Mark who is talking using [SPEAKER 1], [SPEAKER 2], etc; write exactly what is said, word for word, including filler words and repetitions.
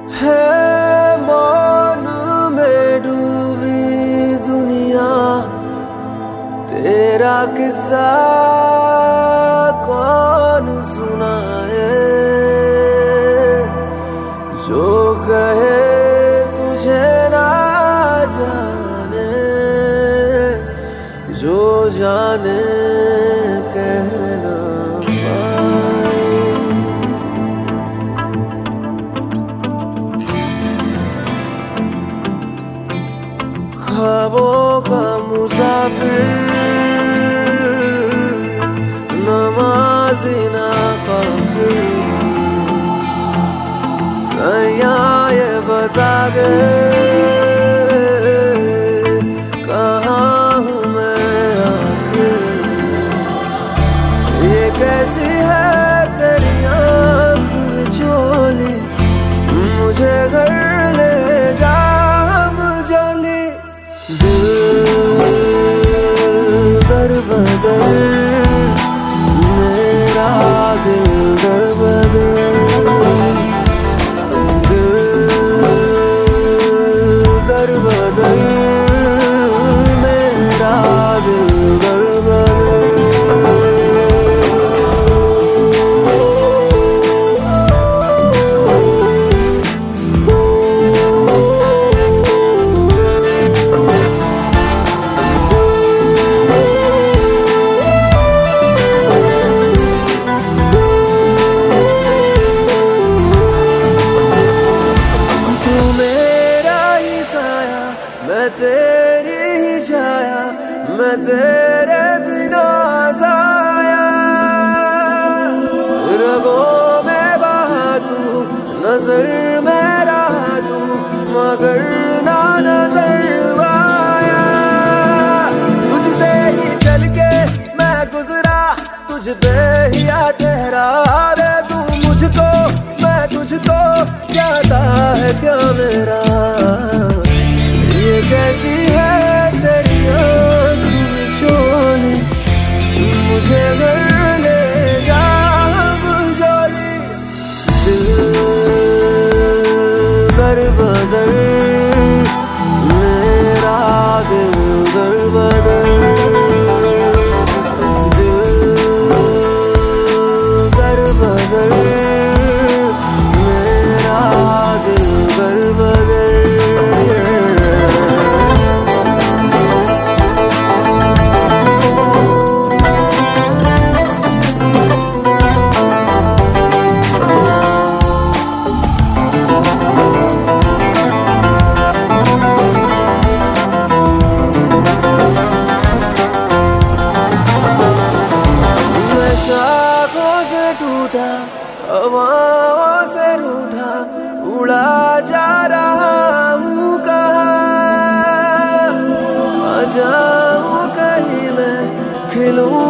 [SPEAKER 1] है मौन में डूबी दुनिया, तेरा किस्सा कौन सुनाए। जो कहे तुझे ना जाने, जो जाने कहना पाए। ख्वाबों का मुसाफिर, नमाज़ी ना काफिर, सैया ये बता दे कहाँ हूँ मैं आखिर। ये कैसी है तेरी आँख बिचौली, मुझे घर ले जा मुझोली। दिल दर बदर, मेरा दिल दर बदर, दिल दर बदर, मेरा दिल दर बदर। मैं तेरी ही छाया, मैं तेरे बिना साया। रगों में बहा तू, नजर में रहा तू, मगर ना नजर आया। तुझसे ही चल के मैं गुजरा, तुझ पे ही आ ठहरा दे तू मुझको, मैं तुझको चाहता है क्या मेरा। ये कैसी है तेरी आँख बिचौली, मुझे घर ले जा मुझोली। दिल दर बदर, मेरा दिल दर बदर, दिल दर बदर, मेरा दिल दर बदर। शाखों से टूटा, हवाओं से रूठा, उड़ा जा रहा हूँ कहाँ। आ जाऊँ कहीं मैं, खिलूं